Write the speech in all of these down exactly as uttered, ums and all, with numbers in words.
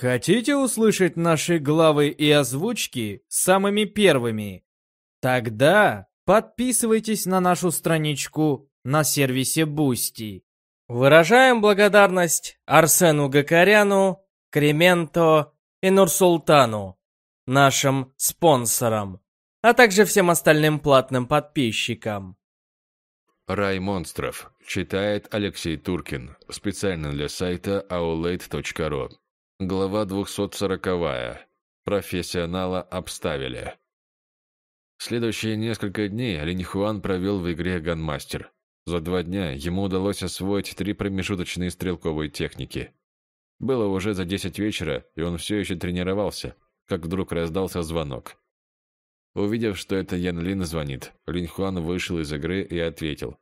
Хотите услышать наши главы и озвучки самыми первыми? Тогда подписывайтесь на нашу страничку на сервисе Boosty. Выражаем благодарность Арсену Гакаряну, Кременто и Нурсултану, нашим спонсорам, а также всем остальным платным подписчикам. Рай монстров. Читает Алексей Туркин. Специально для сайта аулейт точка ру. Глава двухсот сороковая. Профессионала обставили. Следующие несколько дней Линь Хуан провел в игре Ганмастер. За два дня ему удалось освоить три промежуточные стрелковые техники. Было уже за десять вечера, и он все еще тренировался, как вдруг раздался звонок. Увидев, что это Ян Лин звонит, Линь Хуан вышел из игры и ответил.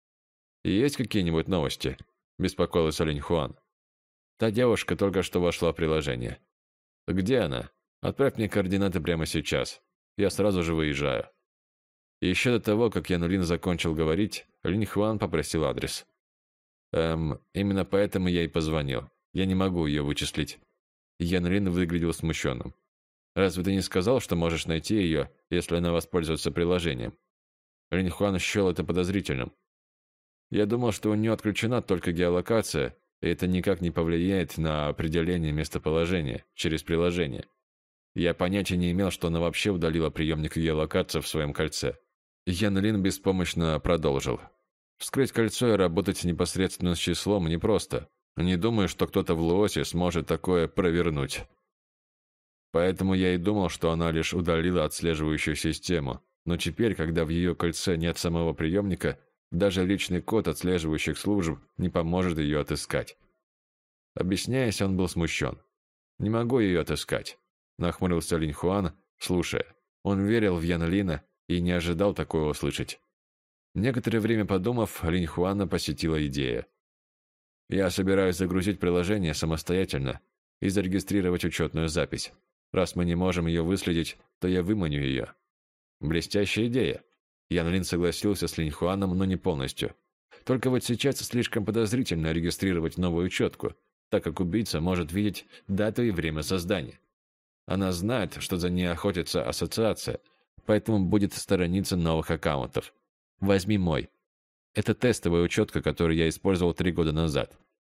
«Есть какие-нибудь новости?» – беспокоился Линь Хуан. «Та девушка только что вошла в приложение». «Где она? Отправь мне координаты прямо сейчас. Я сразу же выезжаю». Еще до того, как Ян Лин закончил говорить, Линь Хуан попросил адрес. «Эм, именно поэтому я и позвонил. Я не могу ее вычислить». Ян Лин выглядел смущенным. «Разве ты не сказал, что можешь найти ее, если она воспользуется приложением?» Линь Хуан счел это подозрительным. «Я думал, что у нее отключена только геолокация, и это никак не повлияет на определение местоположения через приложение. Я понятия не имел, что она вообще удалила приемник геолокации в своем кольце». Ян Лин беспомощно продолжил. «Вскрыть кольцо и работать непосредственно с числом непросто. Не думаю, что кто-то в Луосе сможет такое провернуть. Поэтому я и думал, что она лишь удалила отслеживающую систему. Но теперь, когда в ее кольце нет самого приемника, даже личный код отслеживающих служб не поможет ее отыскать». Объясняясь, он был смущен. «Не могу ее отыскать», — нахмурился Линь Хуан, слушая. Он верил в Ян Лина и не ожидал такое услышать. Некоторое время подумав, Линь Хуана посетила идея. «Я собираюсь загрузить приложение самостоятельно и зарегистрировать учетную запись. Раз мы не можем ее выследить, то я выманю ее». «Блестящая идея». Ян Лин согласился с Линь Хуаном, но не полностью. Только вот сейчас слишком подозрительно регистрировать новую учетку, так как убийца может видеть дату и время создания. Она знает, что за ней охотится ассоциация, поэтому будет сторониться новых аккаунтов. Возьми мой. Это тестовая учетка, которую я использовал три года назад.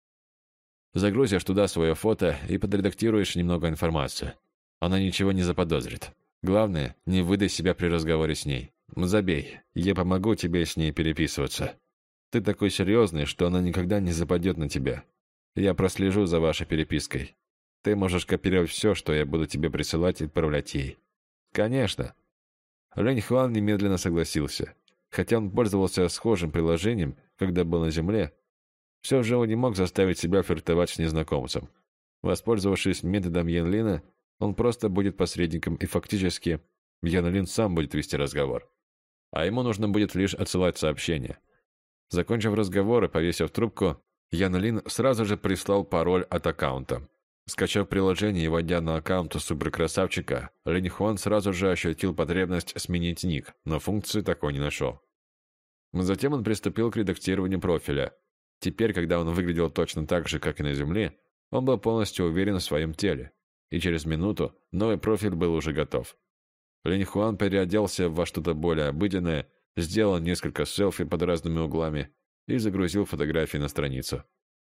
Загрузишь туда свое фото и подредактируешь немного информации. Она ничего не заподозрит. Главное, не выдай себя при разговоре с ней. Забей, я помогу тебе с ней переписываться. Ты такой серьезный, что она никогда не западет на тебя. Я прослежу за вашей перепиской. Ты можешь копировать все, что я буду тебе присылать и отправлять ей». «Конечно». Линь Хуан немедленно согласился. Хотя он пользовался схожим приложением, когда был на Земле, все же он не мог заставить себя флиртовать с незнакомцем. Воспользовавшись методом Ян Лина, он просто будет посредником, и фактически Ян Лин сам будет вести разговор. А ему нужно будет лишь отсылать сообщения. Закончив разговор и повесив трубку, Ян Лин сразу же прислал пароль от аккаунта. Скачав приложение и войдя на аккаунт суперкрасавчика, Линь Хуан сразу же ощутил потребность сменить ник, но функции такой не нашел. Затем он приступил к редактированию профиля. Теперь, когда он выглядел точно так же, как и на Земле, он был полностью уверен в своем теле. И через минуту новый профиль был уже готов. Линь Хуан переоделся во что-то более обыденное, сделал несколько селфи под разными углами и загрузил фотографии на страницу.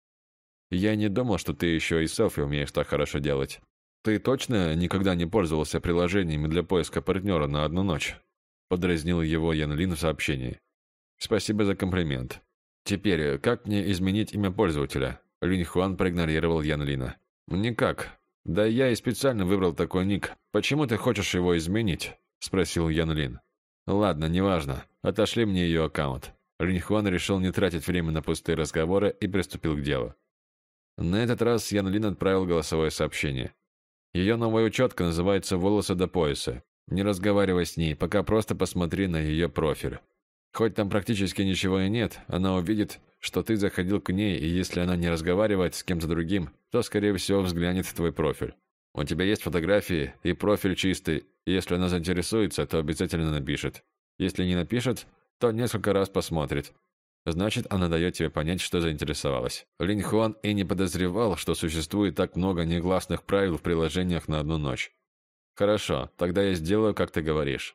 «Я не думал, что ты еще и селфи умеешь так хорошо делать. Ты точно никогда не пользовался приложениями для поиска партнера на одну ночь?» Подразнил его Ян Лин в сообщении. «Спасибо за комплимент. Теперь, как мне изменить имя пользователя?» Линь Хуан проигнорировал Ян Лина. «Никак. Да я и специально выбрал такой ник. Почему ты хочешь его изменить?» Спросил Ян Лин. «Ладно, неважно. Отошли мне ее аккаунт». Линь Хуан решил не тратить время на пустые разговоры и приступил к делу. На этот раз Ян Лин отправил голосовое сообщение. Ее новая учетка называется «Волосы до пояса». Не разговаривай с ней, пока просто посмотри на ее профиль. Хоть там практически ничего и нет, она увидит, что ты заходил к ней, и если она не разговаривает с кем-то другим, то, скорее всего, взглянет в твой профиль. У тебя есть фотографии, и профиль чистый, и если она заинтересуется, то обязательно напишет. Если не напишет, то несколько раз посмотрит. Значит, она дает тебе понять, что заинтересовалась. Линь Хуан и не подозревал, что существует так много негласных правил в приложениях на одну ночь. Хорошо, тогда я сделаю, как ты говоришь.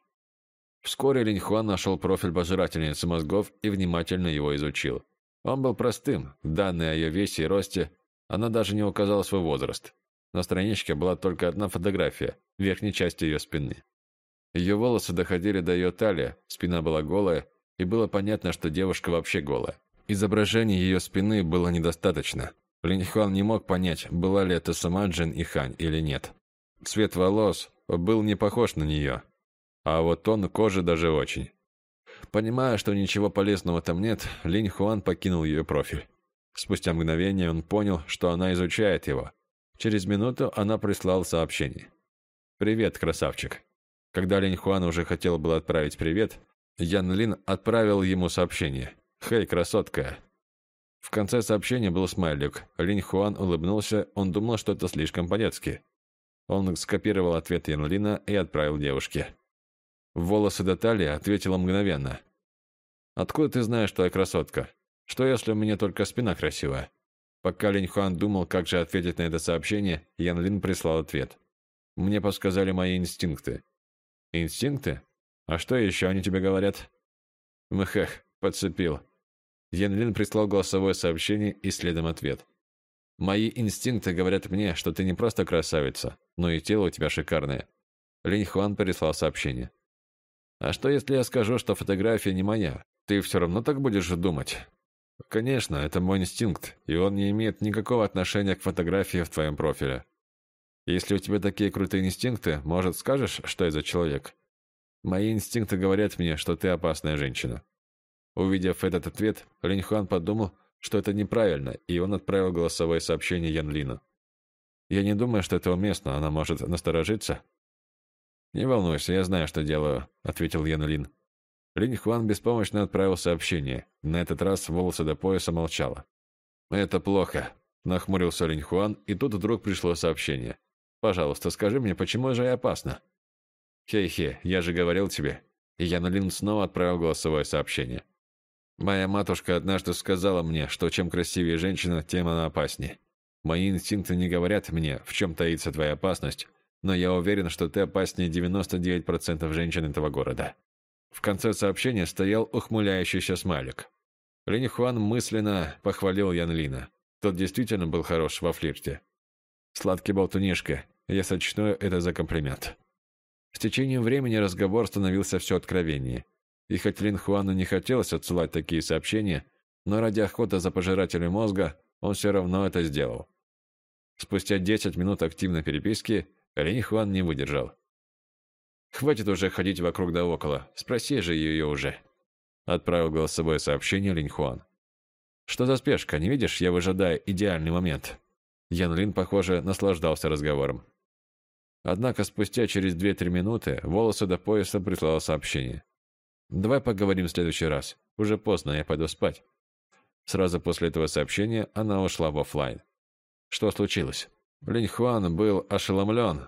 Вскоре Линь Хуан нашел профиль пожирательницы мозгов и внимательно его изучил. Он был простым, данные о ее весе и росте, она даже не указала свой возраст. На страничке была только одна фотография, в верхней части ее спины. Ее волосы доходили до ее талии, спина была голая, и было понятно, что девушка вообще голая. Изображения ее спины было недостаточно. Линь Хуан не мог понять, была ли это сама Джин Ихань или нет. Цвет волос был не похож на нее, а вот тон кожи даже очень. Понимая, что ничего полезного там нет, Линь Хуан покинул ее профиль. Спустя мгновение он понял, что она изучает его. Через минуту она прислала сообщение. «Привет, красавчик». Когда Линь Хуан уже хотел было отправить привет, Ян Лин отправил ему сообщение. «Хей, красотка». В конце сообщения был смайлик. Линь Хуан улыбнулся, он думал, что это слишком по-детски. Он скопировал ответ Ян Лина и отправил девушке. «Волосы до талии», ответила мгновенно. «Откуда ты знаешь, что я красотка? Что если у меня только спина красивая?» Пока Линь Хуан думал, как же ответить на это сообщение, Ян Лин прислал ответ. «Мне подсказали мои инстинкты». «Инстинкты? А что еще они тебе говорят?» «Мхэх, подцепил». Ян Лин прислал голосовое сообщение и следом ответ. «Мои инстинкты говорят мне, что ты не просто красавица, но и тело у тебя шикарное». Линь Хуан переслал сообщение. «А что, если я скажу, что фотография не моя? Ты все равно так будешь думать?» «Конечно, это мой инстинкт, и он не имеет никакого отношения к фотографии в твоем профиле. Если у тебя такие крутые инстинкты, может, скажешь, что я за человек? Мои инстинкты говорят мне, что ты опасная женщина». Увидев этот ответ, Линь Хуан подумал, что это неправильно, и он отправил голосовое сообщение Ян Лину. «Я не думаю, что это уместно, она может насторожиться». «Не волнуйся, я знаю, что делаю», — ответил Ян Лин. Линь Хуан беспомощно отправил сообщение. На этот раз волосы до пояса молчала. «Это плохо», — нахмурился Линь Хуан, и тут вдруг пришло сообщение. «Пожалуйста, скажи мне, почему же я опасна?» «Хей-хей, я же говорил тебе». И Ян Лин снова отправил голосовое сообщение. «Моя матушка однажды сказала мне, что чем красивее женщина, тем она опаснее. Мои инстинкты не говорят мне, в чем таится твоя опасность, но я уверен, что ты опаснее девяноста девяти процентов женщин этого города». В конце сообщения стоял ухмыляющийся смайлик. Линь Хуан мысленно похвалил Ян Лина. Тот действительно был хорош во флирте. Сладкий болтунишка, я сочту это за комплимент. С течением времени разговор становился все откровеннее. И хоть Линь Хуану не хотелось отсылать такие сообщения, но ради охоты за пожирателем мозга он все равно это сделал. Спустя десять минут активной переписки Линь Хуан не выдержал. «Хватит уже ходить вокруг да около, спроси же ее уже», — отправил голосовое сообщение Линь Хуан. «Что за спешка, не видишь, я выжидаю идеальный момент». Ян Лин, похоже, наслаждался разговором. Однако спустя через две-три минуты волосы до пояса прислала сообщение. «Давай поговорим в следующий раз, уже поздно, я пойду спать». Сразу после этого сообщения она ушла в офлайн. Что случилось? Линь Хуан был ошеломлен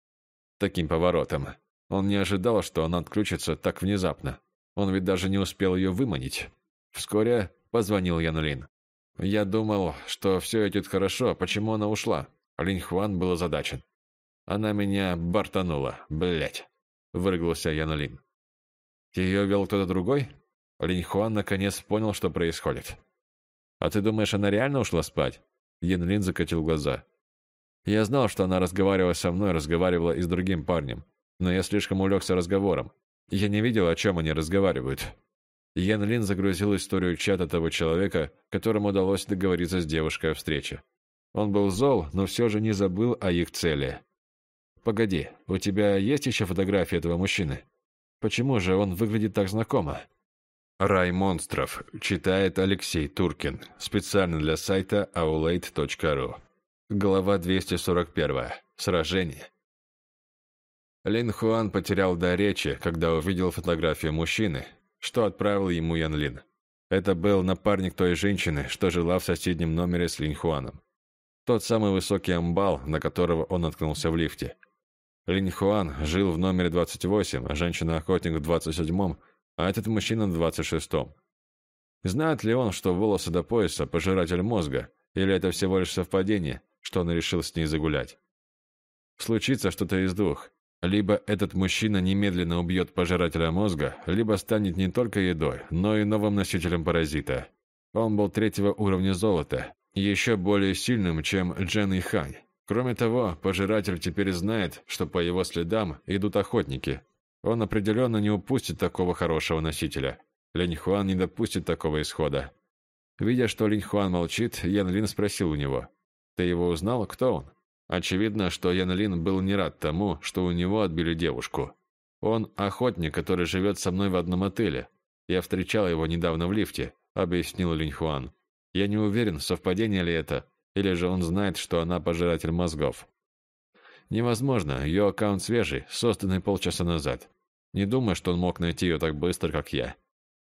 таким поворотом. Он не ожидал, что она отключится так внезапно. Он ведь даже не успел ее выманить. Вскоре позвонил Ян Лин. «Я думал, что все идет хорошо, почему она ушла?» Линь Хуан был озадачен. «Она меня бортанула, блять», — выругался Ян Лин. «Ее вел кто-то другой?» Линь Хуан наконец понял, что происходит. «А ты думаешь, она реально ушла спать?» Ян Лин закатил глаза. «Я знал, что она разговаривала со мной, разговаривала и с другим парнем. Но я слишком увлекся разговором. Я не видел, о чем они разговаривают». Ян Лин загрузил историю чата того человека, которому удалось договориться с девушкой о встрече. Он был зол, но все же не забыл о их цели. «Погоди, у тебя есть еще фотографии этого мужчины? Почему же он выглядит так знакомо?» Рай монстров. Читает Алексей Туркин. Специально для сайта аулейт точка ру. Глава двести сорок один. Сражение. Лин Хуан потерял дар речи, когда увидел фотографию мужчины, что отправил ему Ян Лин. Это был напарник той женщины, что жила в соседнем номере с Линь Хуаном. Тот самый высокий амбал, на которого он наткнулся в лифте. Линь Хуан жил в номере двадцать восемь, а женщина-охотник в двадцать седьмом, а этот мужчина в двадцать шестом. Знает ли он, что волосы до пояса – пожиратель мозга, или это всего лишь совпадение, что он решил с ней загулять? Случится что-то из двух. Либо этот мужчина немедленно убьет пожирателя мозга, либо станет не только едой, но и новым носителем паразита. Он был третьего уровня золота, еще более сильным, чем Джен Ихань. Кроме того, пожиратель теперь знает, что по его следам идут охотники. Он определенно не упустит такого хорошего носителя. Линь Хуан не допустит такого исхода. Видя, что Линь Хуан молчит, Ян Лин спросил у него: «Ты его узнал? Кто он?» Очевидно, что Ян Лин был не рад тому, что у него отбили девушку. «Он охотник, который живет со мной в одном отеле. Я встречал его недавно в лифте», — объяснил Линь Хуан. «Я не уверен, совпадение ли это, или же он знает, что она пожиратель мозгов». «Невозможно, ее аккаунт свежий, созданный полчаса назад. Не думаю, что он мог найти ее так быстро, как я».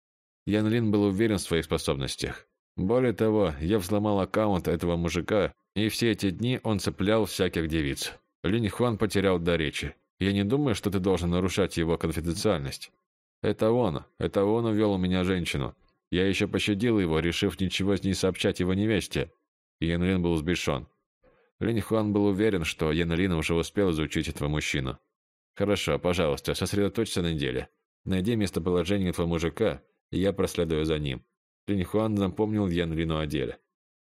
Ян Лин был уверен в своих способностях. Более того, я взломал аккаунт этого мужика, и все эти дни он цеплял всяких девиц. Линь Хуан потерял дар речи. «Я не думаю, что ты должен нарушать его конфиденциальность. Это он, это он увел у меня женщину. Я еще пощадил его, решив ничего с ней сообщать его невесте». Ян Лин был взбешен. Линь Хуан был уверен, что Ян Лин уже успел изучить этого мужчину. «Хорошо, пожалуйста, сосредоточься на деле. Найди местоположение этого мужика, и я проследую за ним». Линь Хуан напомнил Ян Лину о деле.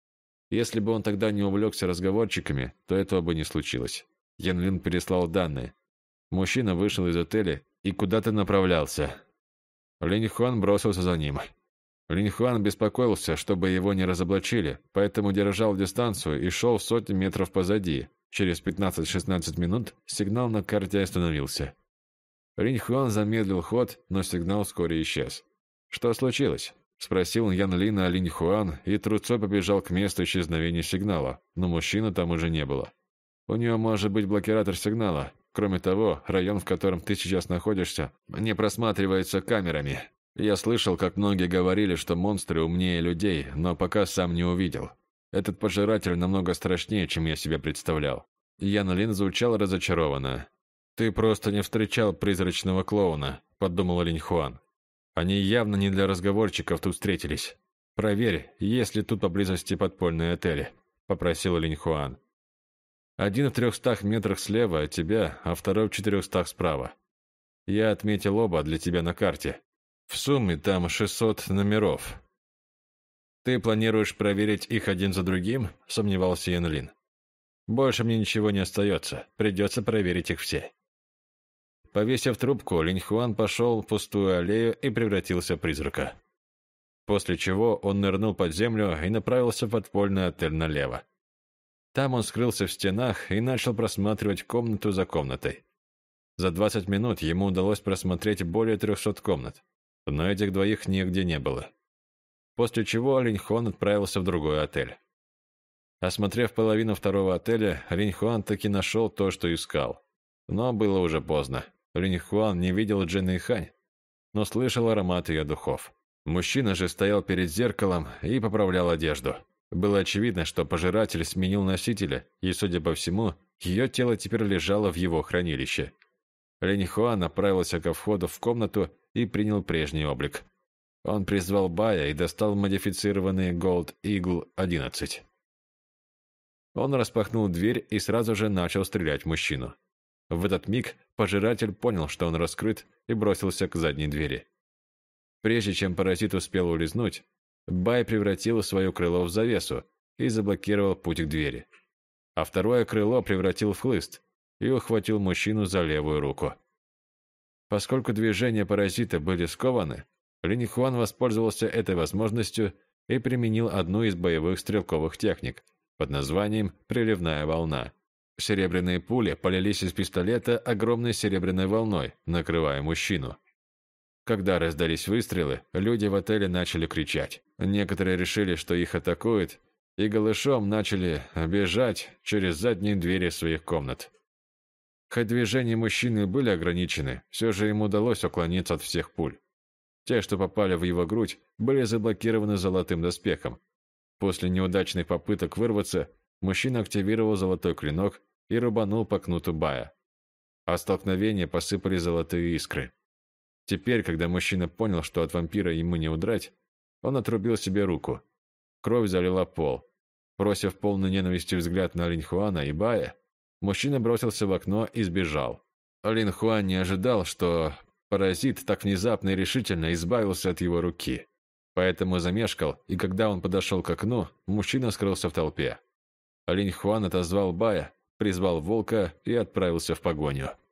Если бы он тогда не увлекся разговорчиками, то этого бы не случилось. Ян Лин переслал данные. Мужчина вышел из отеля и куда-то направлялся. Линь Хуан бросился за ним. Линь Хуан беспокоился, чтобы его не разоблачили, поэтому держал дистанцию и шел сотни метров позади. Через пятнадцать-шестнадцать минут сигнал на карте остановился. Линь Хуан замедлил ход, но сигнал вскоре исчез. «Что случилось?» — спросил Ян Лин о Линь Хуан, и трусцой побежал к месту исчезновения сигнала, но мужчины там уже не было. «У нее может быть блокиратор сигнала. Кроме того, район, в котором ты сейчас находишься, не просматривается камерами. Я слышал, как многие говорили, что монстры умнее людей, но пока сам не увидел. Этот пожиратель намного страшнее, чем я себе представлял». Ян Лин звучал разочарованно. «Ты просто не встречал призрачного клоуна», — подумал Линь Хуан. «Они явно не для разговорчиков тут встретились. Проверь, есть ли тут поблизости подпольные отели», — попросил Линь Хуан. «Один в трехстах метрах слева от тебя, а второй в четырехстах справа. Я отметил оба для тебя на карте. В сумме там шестьсот номеров». «Ты планируешь проверить их один за другим?» — сомневался Ян Лин. «Больше мне ничего не остается, придется проверить их все». Повесив трубку, Линь Хуан пошел в пустую аллею и превратился в призрака. После чего он нырнул под землю и направился в подпольный отель налево. Там он скрылся в стенах и начал просматривать комнату за комнатой. За двадцать минут ему удалось просмотреть более трехсот комнат, но этих двоих нигде не было. После чего Линь Хуан отправился в другой отель. Осмотрев половину второго отеля, Линь Хуан таки нашел то, что искал. Но было уже поздно. Линь Хуан не видел Джен Ихань, но слышал аромат ее духов. Мужчина же стоял перед зеркалом и поправлял одежду. Было очевидно, что пожиратель сменил носителя, и, судя по всему, ее тело теперь лежало в его хранилище. Линь Хуан направился ко входу в комнату и принял прежний облик. Он призвал Бая и достал модифицированный Gold Eagle одиннадцать. Он распахнул дверь и сразу же начал стрелять в мужчину. В этот миг пожиратель понял, что он раскрыт, и бросился к задней двери. Прежде чем паразит успел улизнуть, Бай превратил свое крыло в завесу и заблокировал путь к двери. А второе крыло превратил в хлыст и ухватил мужчину за левую руку. Поскольку движения паразита были скованы, Линь Хуан воспользовался этой возможностью и применил одну из боевых стрелковых техник под названием «Приливная волна». Серебряные пули полились из пистолета огромной серебряной волной, накрывая мужчину. Когда раздались выстрелы, люди в отеле начали кричать. Некоторые решили, что их атакуют, и голышом начали бежать через задние двери своих комнат. Хоть движения мужчины были ограничены, все же ему удалось уклониться от всех пуль. Те, что попали в его грудь, были заблокированы золотым доспехом. После неудачных попыток вырваться, мужчина активировал золотой клинок и рубанул по кнуту Бая. От столкновения посыпались золотые искры. Теперь, когда мужчина понял, что от вампира ему не удрать, Он отрубил себе руку. Кровь залила пол. Бросив полный ненависти взгляд на Линьхуана и Бая, мужчина бросился в окно и сбежал. Линьхуан не ожидал, что паразит так внезапно и решительно избавился от его руки. Поэтому замешкал, и когда он подошел к окну, мужчина скрылся в толпе. Линьхуан отозвал Бая, призвал волка и отправился в погоню.